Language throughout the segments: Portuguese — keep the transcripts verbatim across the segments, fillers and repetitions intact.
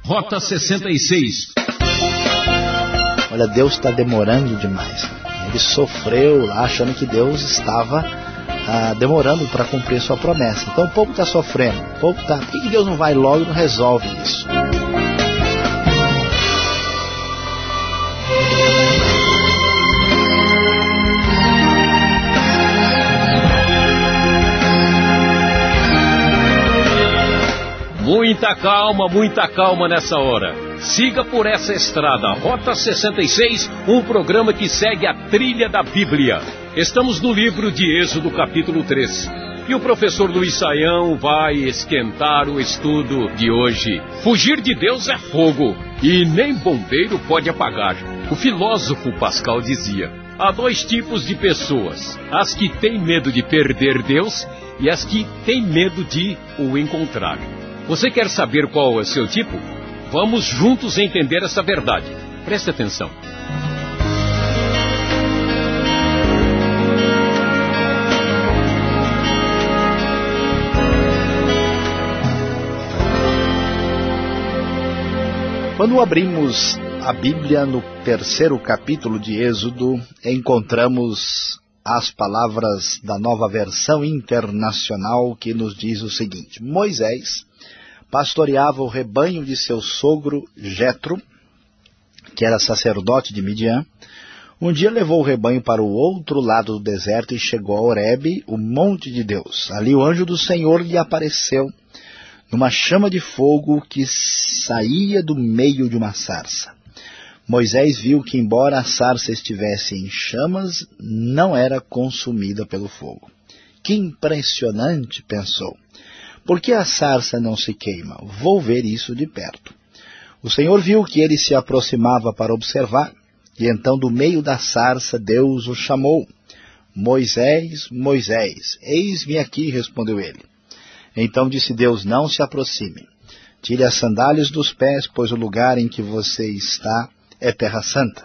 Rota sessenta e seis. Olha, Deus está demorando demais. Ele sofreu lá achando que Deus estava ah, demorando para cumprir sua promessa. Então o povo está sofrendo. O povo tá... Por que Deus não vai logo e não resolve isso? Muita calma, muita calma nessa hora. Siga por essa estrada, Rota sessenta e seis, um programa que segue a trilha da Bíblia. Estamos no livro de Êxodo, capítulo três. E o professor Luiz Saião vai esquentar o estudo de hoje. Fugir de Deus é fogo, e nem bombeiro pode apagar. O filósofo Pascal dizia: há dois tipos de pessoas, as que têm medo de perder Deus e as que têm medo de o encontrar. Você quer saber qual é o seu tipo? Vamos juntos entender essa verdade. Preste atenção. Quando abrimos a Bíblia no terceiro capítulo de Êxodo, encontramos as palavras da Nova Versão Internacional que nos diz o seguinte: Moisés pastoreava o rebanho de seu sogro Jetro, que era sacerdote de Midian. Um dia levou o rebanho para o outro lado do deserto e chegou a Horebe, o monte de Deus. Ali o anjo do Senhor lhe apareceu numa chama de fogo que saía do meio de uma sarça. Moisés viu que, embora a sarça estivesse em chamas, não era consumida pelo fogo. Que impressionante, pensou. Por que a sarça não se queima? Vou ver isso de perto. O Senhor viu que ele se aproximava para observar, e então do meio da sarça Deus o chamou. Moisés, Moisés, eis-me aqui, respondeu ele. Então disse Deus: não se aproxime. Tire as sandálias dos pés, pois o lugar em que você está é terra santa.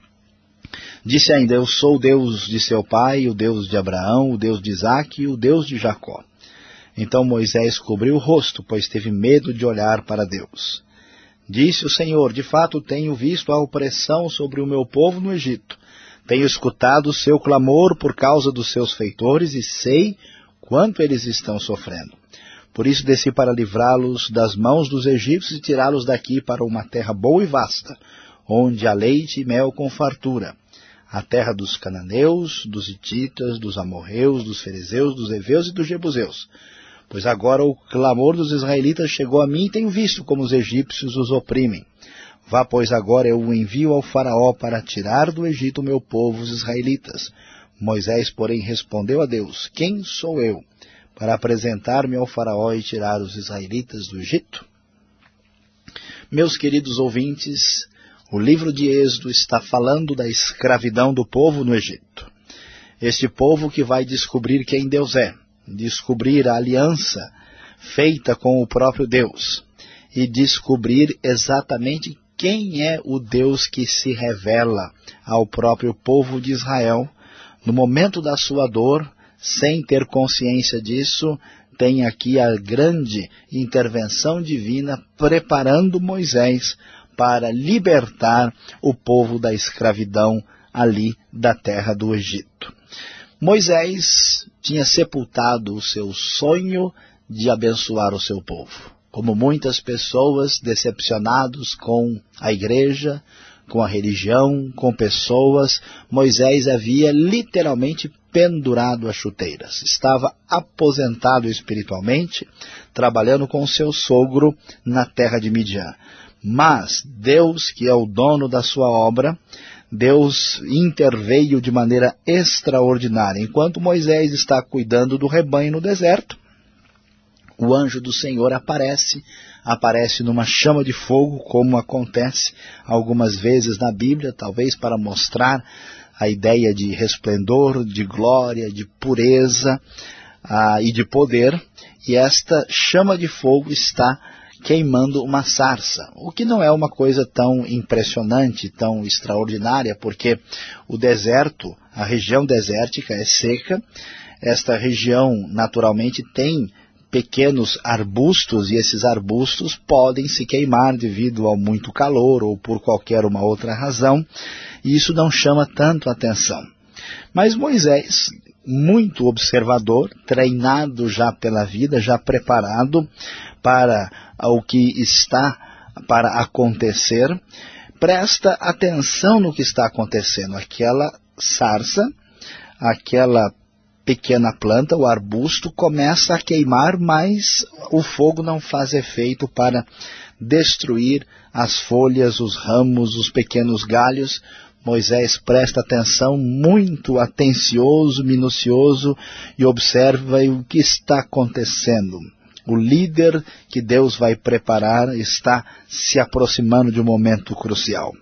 Disse ainda: eu sou o Deus de seu pai, o Deus de Abraão, o Deus de Isaque e o Deus de Jacó. Então Moisés cobriu o rosto, pois teve medo de olhar para Deus. Disse o Senhor: de fato tenho visto a opressão sobre o meu povo no Egito. Tenho escutado o seu clamor por causa dos seus feitores e sei quanto eles estão sofrendo. Por isso desci para livrá-los das mãos dos egípcios e tirá-los daqui para uma terra boa e vasta, onde há leite e mel com fartura, a terra dos cananeus, dos hititas, dos amorreus, dos fariseus, dos heveus e dos jebuseus. Pois agora o clamor dos israelitas chegou a mim e tenho visto como os egípcios os oprimem. Vá, pois agora eu o envio ao faraó para tirar do Egito o meu povo, os israelitas. Moisés, porém, respondeu a Deus: quem sou eu para apresentar-me ao faraó e tirar os israelitas do Egito? Meus queridos ouvintes, o livro de Êxodo está falando da escravidão do povo no Egito. Este povo que vai descobrir quem Deus é, descobrir a aliança feita com o próprio Deus e descobrir exatamente quem é o Deus que se revela ao próprio povo de Israel no momento da sua dor, sem ter consciência disso. Tem aqui a grande intervenção divina preparando Moisés para libertar o povo da escravidão ali da terra do Egito. Moisés tinha sepultado o seu sonho de abençoar o seu povo. Como muitas pessoas decepcionados com a igreja, com a religião, com pessoas, Moisés havia literalmente pendurado as chuteiras. Estava aposentado espiritualmente, trabalhando com seu sogro na terra de Midian. Mas Deus, que é o dono da sua obra, Deus interveio de maneira extraordinária. Enquanto Moisés está cuidando do rebanho no deserto, o anjo do Senhor aparece, aparece numa chama de fogo, como acontece algumas vezes na Bíblia, talvez para mostrar a ideia de resplendor, de glória, de pureza ah, e de poder. E esta chama de fogo está queimando uma sarça, o que não é uma coisa tão impressionante, tão extraordinária, porque o deserto, a região desértica é seca. Esta região naturalmente tem pequenos arbustos, e esses arbustos podem se queimar devido ao muito calor ou por qualquer uma outra razão, e isso não chama tanto atenção. Mas Moisés, muito observador, treinado já pela vida, já preparado para o que está para acontecer, presta atenção no que está acontecendo. Aquela sarça, aquela pequena planta, o arbusto, começa a queimar, mas o fogo não faz efeito para destruir as folhas, os ramos, os pequenos galhos. Moisés presta atenção, muito atencioso, minucioso, e observa o que está acontecendo. O líder que Deus vai preparar está se aproximando de um momento crucial.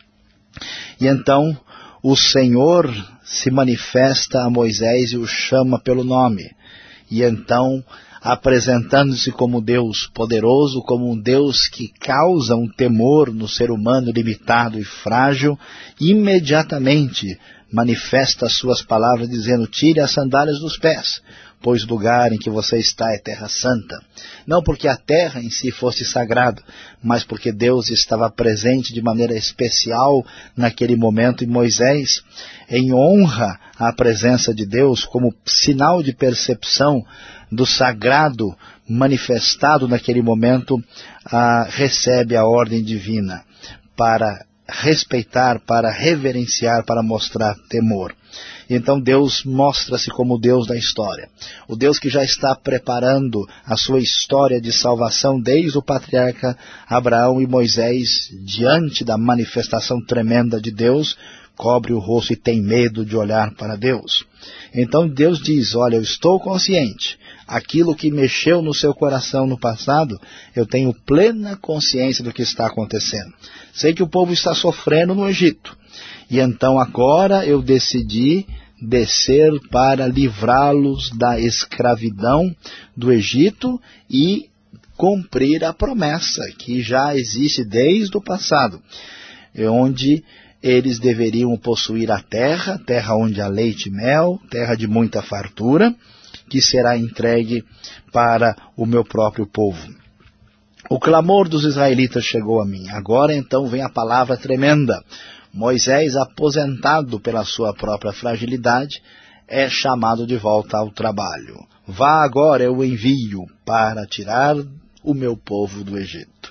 E então o Senhor se manifesta a Moisés e o chama pelo nome. E então, apresentando-se como Deus poderoso, como um Deus que causa um temor no ser humano limitado e frágil, imediatamente manifesta as suas palavras dizendo: tire as sandálias dos pés, pois o lugar em que você está é terra santa. Não porque a terra em si fosse sagrada, mas porque Deus estava presente de maneira especial naquele momento, e Moisés, em honra à presença de Deus, como sinal de percepção do sagrado manifestado naquele momento, ah, recebe a ordem divina para respeitar, para reverenciar, para mostrar temor. Então Deus mostra-se como o Deus da história. O Deus que já está preparando a sua história de salvação desde o patriarca Abraão, e Moisés, diante da manifestação tremenda de Deus, cobre o rosto e tem medo de olhar para Deus. Então Deus diz: olha, eu estou consciente. Aquilo que mexeu no seu coração no passado, eu tenho plena consciência do que está acontecendo. Sei que o povo está sofrendo no Egito. E então agora eu decidi descer para livrá-los da escravidão do Egito e cumprir a promessa que já existe desde o passado, onde eles deveriam possuir a terra, terra onde há leite e mel, terra de muita fartura, que será entregue para o meu próprio povo. O clamor dos israelitas chegou a mim. Agora então vem a palavra tremenda. Moisés, aposentado pela sua própria fragilidade, é chamado de volta ao trabalho. Vá agora, eu envio para tirar o meu povo do Egito.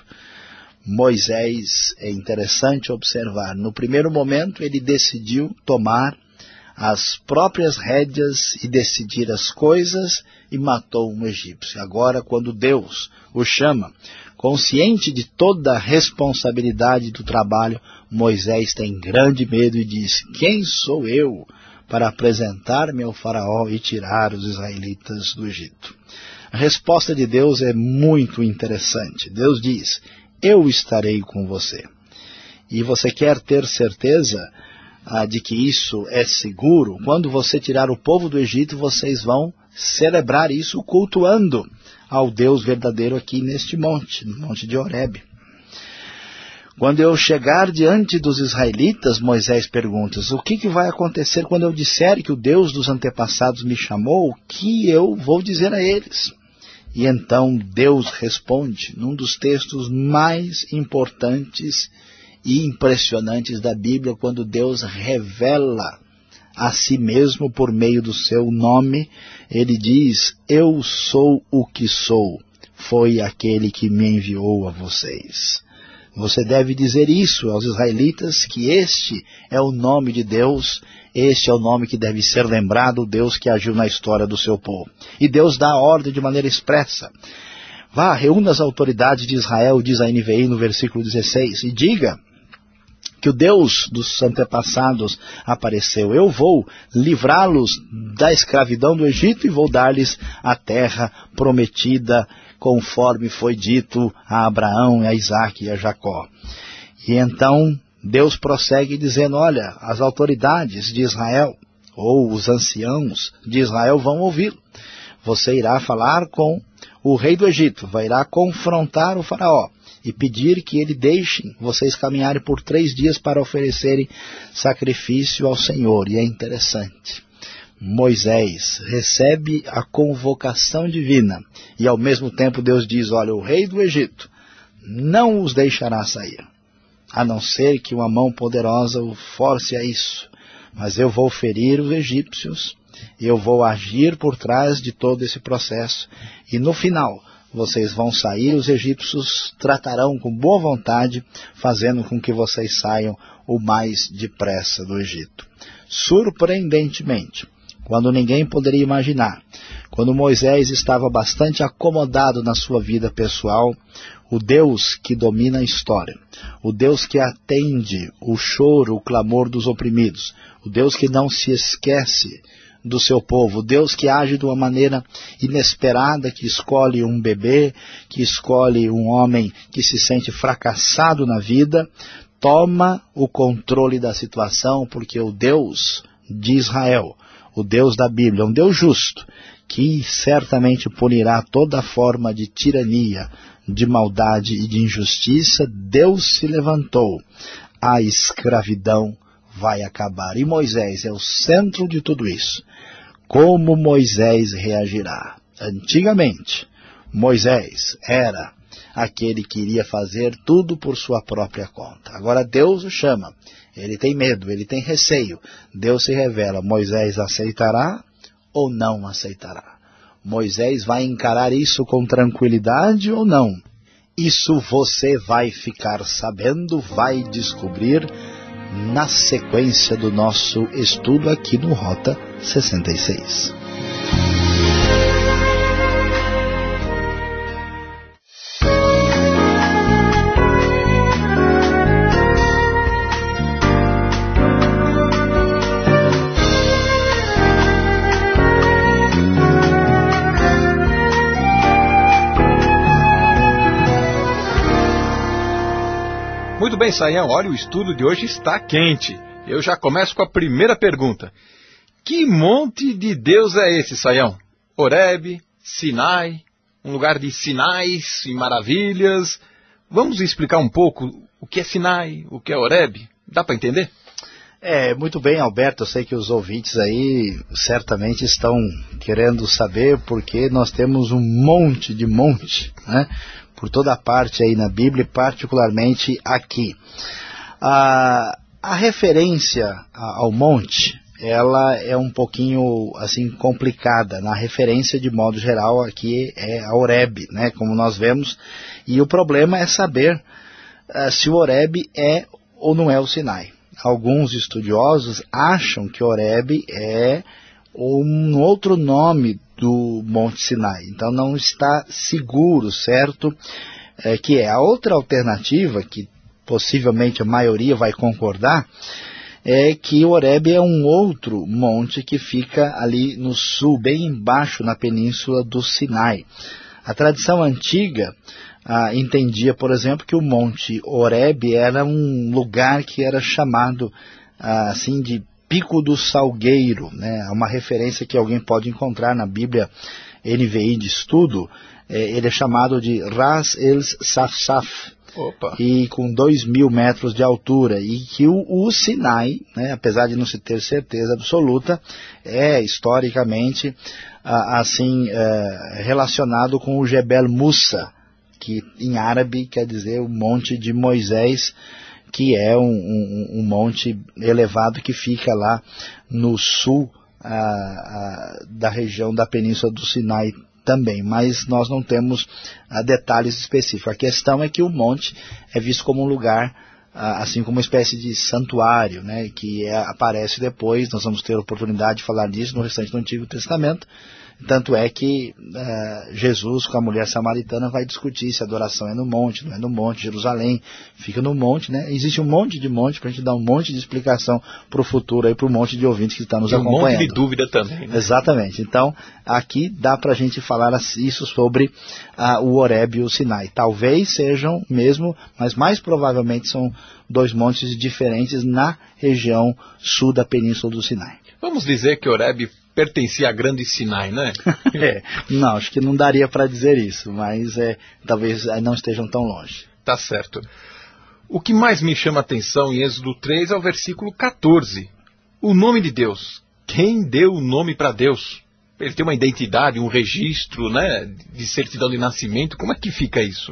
Moisés, é interessante observar, no primeiro momento ele decidiu tomar as próprias rédeas e decidir as coisas e matou um egípcio. Agora, quando Deus o chama, consciente de toda a responsabilidade do trabalho, Moisés tem grande medo e diz: quem sou eu para apresentar-me ao faraó e tirar os israelitas do Egito? A resposta de Deus é muito interessante. Deus diz: eu estarei com você. E você quer ter certeza ah, de que isso é seguro? Quando você tirar o povo do Egito, vocês vão celebrar isso cultuando ao Deus verdadeiro aqui neste monte, no monte de Horebe. Quando eu chegar diante dos israelitas, Moisés pergunta: o que, que vai acontecer quando eu disser que o Deus dos antepassados me chamou? O que eu vou dizer a eles? E então Deus responde num dos textos mais importantes e impressionantes da Bíblia, quando Deus revela a si mesmo por meio do seu nome. Ele diz: eu sou o que sou, foi aquele que me enviou a vocês. Você deve dizer isso aos israelitas, que este é o nome de Deus, este é o nome que deve ser lembrado, o Deus que agiu na história do seu povo. E Deus dá a ordem de maneira expressa: vá, reúna as autoridades de Israel, diz a N V I no versículo dezesseis, e diga que o Deus dos antepassados apareceu. Eu vou livrá-los da escravidão do Egito e vou dar-lhes a terra prometida, conforme foi dito a Abraão, a Isaque e a Jacó. E então Deus prossegue dizendo: olha, as autoridades de Israel, ou os anciãos de Israel, vão ouvi-lo. Você irá falar com o rei do Egito, vai irá confrontar o faraó e pedir que ele deixe vocês caminharem por três dias para oferecerem sacrifício ao Senhor. E é interessante, Moisés recebe a convocação divina e ao mesmo tempo Deus diz, olha, o rei do Egito não os deixará sair, a não ser que uma mão poderosa o force a isso. Mas eu vou ferir os egípcios, eu vou agir por trás de todo esse processo e no final vocês vão sair, os egípcios tratarão com boa vontade, fazendo com que vocês saiam o mais depressa do Egito. Surpreendentemente, quando ninguém poderia imaginar, quando Moisés estava bastante acomodado na sua vida pessoal, o Deus que domina a história, o Deus que atende o choro, o clamor dos oprimidos, o Deus que não se esquece do seu povo, o Deus que age de uma maneira inesperada, que escolhe um bebê, que escolhe um homem que se sente fracassado na vida, toma o controle da situação, porque o Deus de Israel, o Deus da Bíblia, é um Deus justo, que certamente punirá toda forma de tirania, de maldade e de injustiça. Deus se levantou, a escravidão vai acabar. E Moisés é o centro de tudo isso. Como Moisés reagirá? Antigamente, Moisés era aquele que iria fazer tudo por sua própria conta. Agora Deus o chama. Ele tem medo, ele tem receio. Deus se revela. Moisés aceitará ou não aceitará? Moisés vai encarar isso com tranquilidade ou não? Isso você vai ficar sabendo, vai descobrir na sequência do nosso estudo aqui no Rota sessenta e seis. Muito bem, Saião, olha, o estudo de hoje está quente. Eu já começo com a primeira pergunta. Que monte de Deus é esse, Saião? Horebe, Sinai, um lugar de sinais e maravilhas. Vamos explicar um pouco o que é Sinai, o que é Horebe? Dá para entender? É, muito bem, Alberto, eu sei que os ouvintes aí certamente estão querendo saber, porque nós temos um monte de monte, né? Por toda parte aí na Bíblia, particularmente aqui. A, a referência ao monte, ela é um pouquinho assim complicada. Na referência, de modo geral, aqui é a Horebe, né, como nós vemos. E o problema é saber uh, se o Horebe é ou não é o Sinai. Alguns estudiosos acham que Horebe é um outro nome do Monte Sinai. Então não está seguro, certo? É, que é a outra alternativa, que possivelmente a maioria vai concordar, é que Horebe é um outro monte que fica ali no sul, bem embaixo na península do Sinai. A tradição antiga ah, entendia, por exemplo, que o Monte Horebe era um lugar que era chamado ah, assim de Pico do Salgueiro, né? Uma referência que alguém pode encontrar na Bíblia N V I de estudo. É, ele é chamado de Ras El Safsaf. Opa. E com dois mil metros de altura, e que o, o Sinai, né, apesar de não se ter certeza absoluta, é historicamente ah, assim eh, relacionado com o Jebel Musa, que em árabe quer dizer o Monte de Moisés, que é um, um, um monte elevado que fica lá no sul ah, ah, da região da Península do Sinai também, mas nós não temos ah, detalhes específicos. A questão é que o monte é visto como um lugar, ah, assim como uma espécie de santuário, né, que é, aparece depois. Nós vamos ter a oportunidade de falar disso no restante do Antigo Testamento. Tanto é que uh, Jesus com a mulher samaritana vai discutir se a adoração é no monte, não é no monte. Jerusalém fica no monte, né? Existe um monte de monte para a gente dar um monte de explicação para o futuro, para o monte de ouvintes que está nos um acompanhando. Um monte de dúvida também, né? Exatamente. Então, aqui dá para a gente falar isso sobre uh, o Horebe e o Sinai. Talvez sejam mesmo, mas mais provavelmente são dois montes diferentes na região sul da Península do Sinai. Vamos dizer que Horebe pertencia à Grande Sinai, né? é, não, acho que não daria para dizer isso, mas é, talvez não estejam tão longe. Tá certo. O que mais me chama a atenção em Êxodo três é o versículo quatorze. O nome de Deus. quem deu o nome para Deus? Ele tem uma identidade, um registro, né, de certidão de nascimento. Como é que fica isso?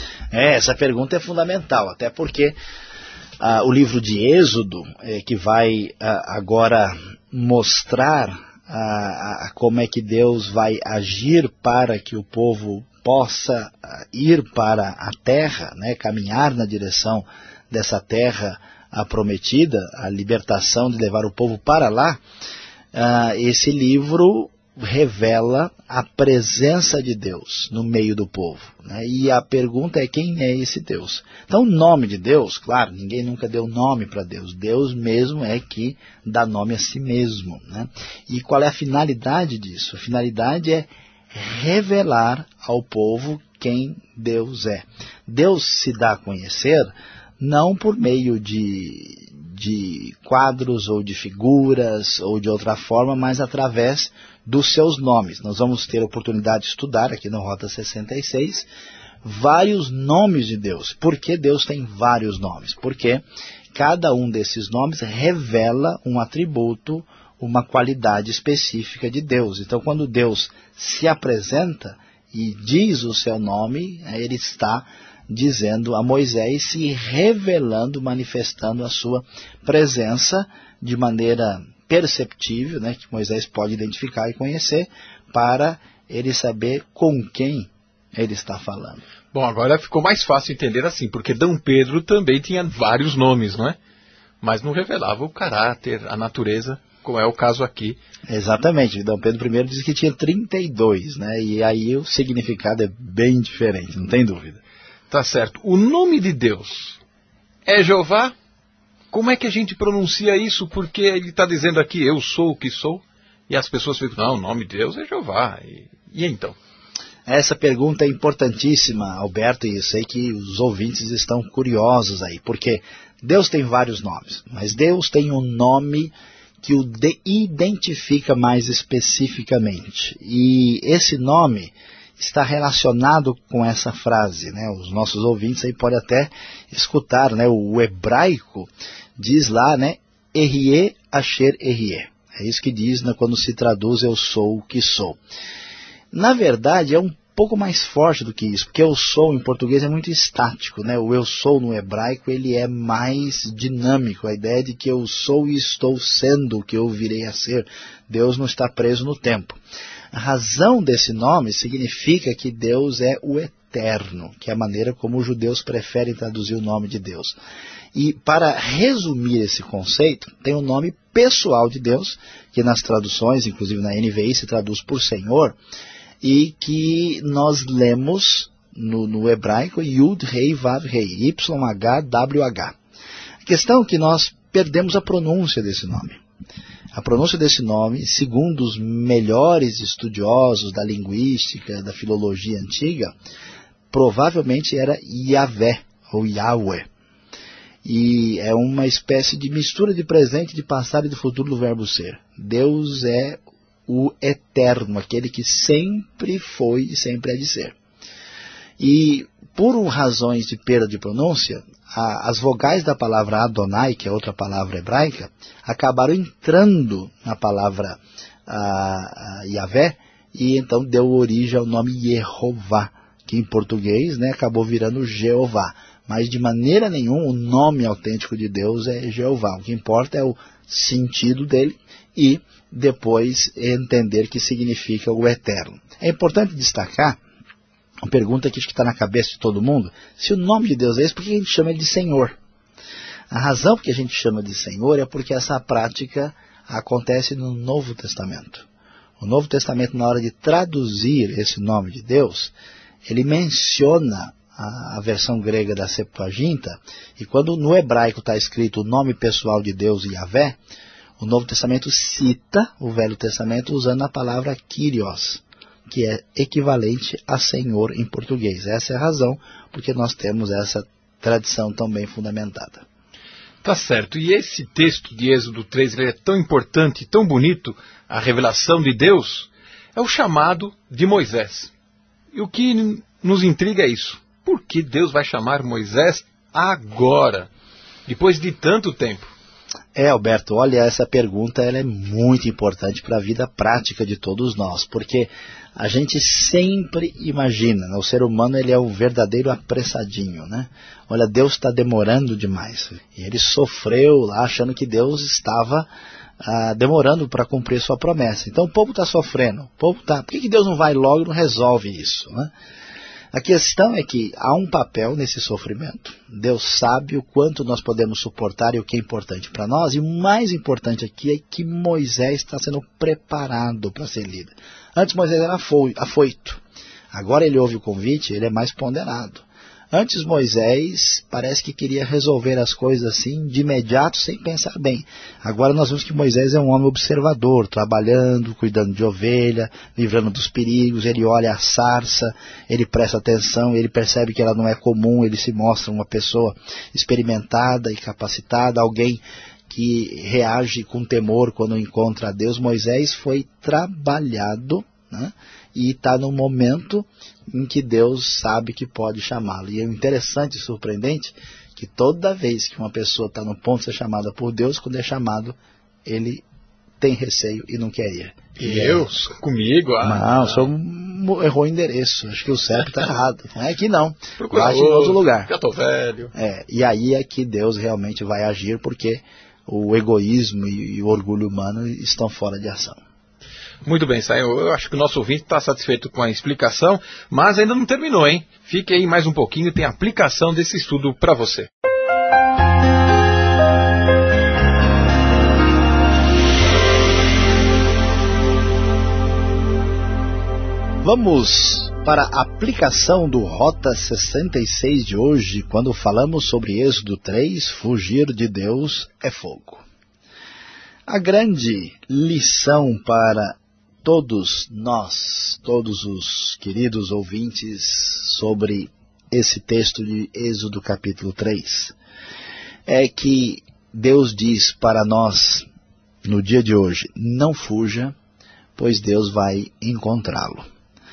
É, essa pergunta é fundamental, até porque ah, o livro de Êxodo, é, que vai ah, agora mostrar ah, ah, como é que Deus vai agir para que o povo possa ah, ir para a terra, né, caminhar na direção dessa terra a prometida, a libertação de levar o povo para lá. Ah, esse livro revela a presença de Deus no meio do povo, né? E a pergunta é: quem é esse Deus? Então, o nome de Deus, claro, ninguém nunca deu nome para Deus. Deus mesmo é que dá nome a si mesmo, né? E qual é a finalidade disso? A finalidade é revelar ao povo quem Deus é. Deus se dá a conhecer não por meio de, de quadros ou de figuras ou de outra forma, mas através dos seus nomes. Nós vamos ter a oportunidade de estudar aqui no Rota sessenta e seis vários nomes de Deus. Por que Deus tem vários nomes? Porque cada um desses nomes revela um atributo, uma qualidade específica de Deus. Então, quando Deus se apresenta e diz o seu nome, ele está dizendo a Moisés, se revelando, manifestando a sua presença de maneira perceptível, né, que Moisés pode identificar e conhecer, para ele saber com quem ele está falando. Bom, agora ficou mais fácil entender assim, porque D. Pedro também tinha vários nomes, não é? Mas não revelava o caráter, a natureza, como é o caso aqui. Exatamente, D. Pedro primeiro diz que tinha trinta e dois, né? E aí o significado é bem diferente, não tem dúvida. Tá certo. O nome de Deus é Jeová? Como é que a gente pronuncia isso? Porque ele está dizendo aqui, eu sou o que sou, e as pessoas ficam, não, o nome de Deus é Jeová. E, e então? Essa pergunta é importantíssima, Alberto, e eu sei que os ouvintes estão curiosos aí, porque Deus tem vários nomes, mas Deus tem um nome que o identifica mais especificamente. E esse nome está relacionado com essa frase, né? Os nossos ouvintes aí podem até escutar, né? O hebraico diz lá, né? Erie asher erie. É isso que diz, né, quando se traduz eu sou o que sou. Na verdade, é um pouco mais forte do que isso, porque eu sou em português é muito estático, né? O eu sou no hebraico ele é mais dinâmico, a ideia de que eu sou e estou sendo o que eu virei a ser. Deus não está preso no tempo. A razão desse nome significa que Deus é o eterno, que é a maneira como os judeus preferem traduzir o nome de Deus. E para resumir esse conceito, tem o nome pessoal de Deus, que nas traduções, inclusive na N V I, se traduz por Senhor, e que nós lemos no, no hebraico Yud Rei Vav Rei, Y H W H. A questão é que nós perdemos a pronúncia desse nome. A pronúncia desse nome, segundo os melhores estudiosos da linguística, da filologia antiga, provavelmente era Yahvé, ou Yahweh. E é uma espécie de mistura de presente, de passado e de futuro do verbo ser. Deus é o eterno, aquele que sempre foi e sempre há de ser. E por razões de perda de pronúncia, a, as vogais da palavra Adonai, que é outra palavra hebraica, acabaram entrando na palavra a, a Yahvé, e então deu origem ao nome Yehová, que em português, né, acabou virando Jeová. Mas de maneira nenhuma o nome autêntico de Deus é Jeová. O que importa é o sentido dele e depois entender que significa o eterno. É importante destacar, uma pergunta que está na cabeça de todo mundo, se o nome de Deus é esse, por que a gente chama ele de Senhor? A razão por que a gente chama de Senhor é porque essa prática acontece no Novo Testamento. O Novo Testamento, na hora de traduzir esse nome de Deus, ele menciona a, a versão grega da Septuaginta, e quando no hebraico está escrito o nome pessoal de Deus, Yahvé, o Novo Testamento cita o Velho Testamento usando a palavra Kyrios, que é equivalente a Senhor em português. Essa é a razão porque nós temos essa tradição tão bem fundamentada. Tá certo. E esse texto de Êxodo três, ele é tão importante, tão bonito, a revelação de Deus, é o chamado de Moisés. E o que nos intriga é isso. Por que Deus vai chamar Moisés agora, depois de tanto tempo? É, Alberto, olha, essa pergunta ela é muito importante para a vida prática de todos nós, porque a gente sempre imagina, né? O ser humano ele é o verdadeiro apressadinho, né? Olha, Deus está demorando demais. E ele sofreu lá achando que Deus estava ah, demorando para cumprir sua promessa. Então o povo está sofrendo, o povo tá... por que, que Deus não vai logo e não resolve isso, né? A questão é que há um papel nesse sofrimento. Deus sabe o quanto nós podemos suportar e o que é importante para nós. E o mais importante aqui é que Moisés está sendo preparado para ser líder. Antes Moisés era afoito. Agora ele ouve o convite, ele é mais ponderado. Antes Moisés parece que queria resolver as coisas assim de imediato sem pensar bem. Agora nós vemos que Moisés é um homem observador, trabalhando, cuidando de ovelha, livrando dos perigos. Ele olha a sarça, ele presta atenção, ele percebe que ela não é comum, ele se mostra uma pessoa experimentada e capacitada, alguém que reage com temor quando encontra a Deus. Moisés foi trabalhado, né? E está num momento em que Deus sabe que pode chamá-lo. E é interessante e surpreendente que toda vez que uma pessoa está no ponto de ser chamada por Deus, quando é chamado, ele tem receio e não quer ir. E eu? É... Comigo? Ah, não, o senhor errou o endereço. Acho que o certo está errado. Não é aqui não. Procura Vai em outro lugar. Já estou velho. É, e aí é que Deus realmente vai agir, porque o egoísmo e, e o orgulho humano estão fora de ação. Muito bem, Sayão. Eu acho que o nosso ouvinte está satisfeito com a explicação, mas ainda não terminou, hein? Fique aí mais um pouquinho, tem a aplicação desse estudo para você. Vamos para a aplicação do Rota sessenta e seis de hoje, quando falamos sobre Êxodo três, fugir de Deus é fogo. A grande lição para todos nós, todos os queridos ouvintes, sobre esse texto de Êxodo capítulo três, é que Deus diz para nós, no dia de hoje, não fuja, pois Deus vai encontrá-lo.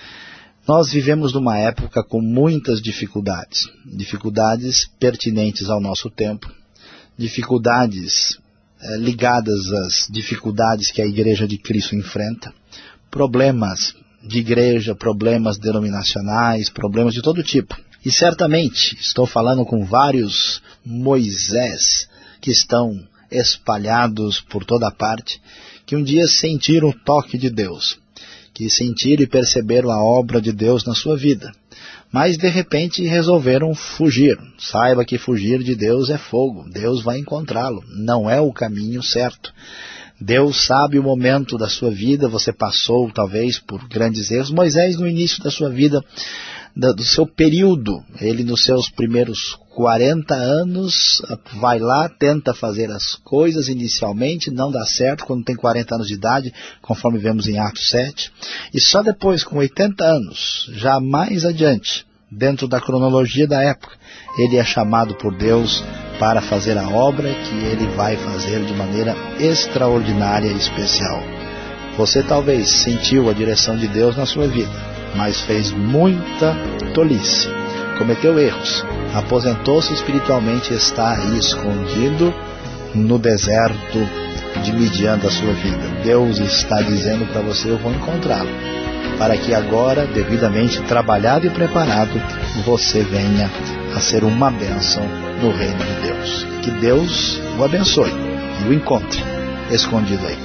Nós vivemos numa época com muitas dificuldades, dificuldades pertinentes ao nosso tempo, dificuldades eh, ligadas às dificuldades que a Igreja de Cristo enfrenta, problemas de igreja, problemas denominacionais, problemas de todo tipo. E certamente estou falando com vários Moisés que estão espalhados por toda parte, que um dia sentiram o toque de Deus, que sentiram e perceberam a obra de Deus na sua vida, mas de repente resolveram fugir. Saiba que fugir de Deus é fogo, Deus vai encontrá-lo, não é o caminho certo. Deus sabe o momento da sua vida, você passou talvez por grandes erros. Moisés no início da sua vida, do seu período, ele nos seus primeiros quarenta anos, vai lá, tenta fazer as coisas inicialmente, não dá certo quando tem quarenta anos de idade, conforme vemos em Atos sete, e só depois, com oitenta anos, já mais adiante, dentro da cronologia da época, ele é chamado por Deus para fazer a obra que ele vai fazer de maneira extraordinária e especial. Você talvez sentiu a direção de Deus na sua vida, mas fez muita tolice, cometeu erros, aposentou-se espiritualmente e está aí escondido no deserto de Midian da sua vida. Deus está dizendo para você, eu vou encontrá-lo, para que agora, devidamente trabalhado e preparado, você venha a ser uma bênção no reino de Deus. Que Deus o abençoe e o encontre escondido aí.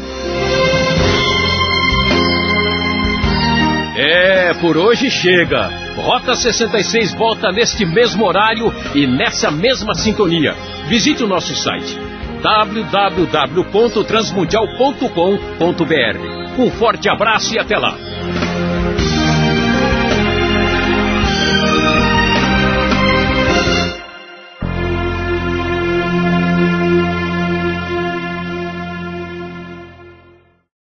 É, por hoje chega. Rota sessenta e seis volta neste mesmo horário e nessa mesma sintonia. Visite o nosso site w w w ponto transmundial ponto com ponto b r. Um forte abraço e até lá.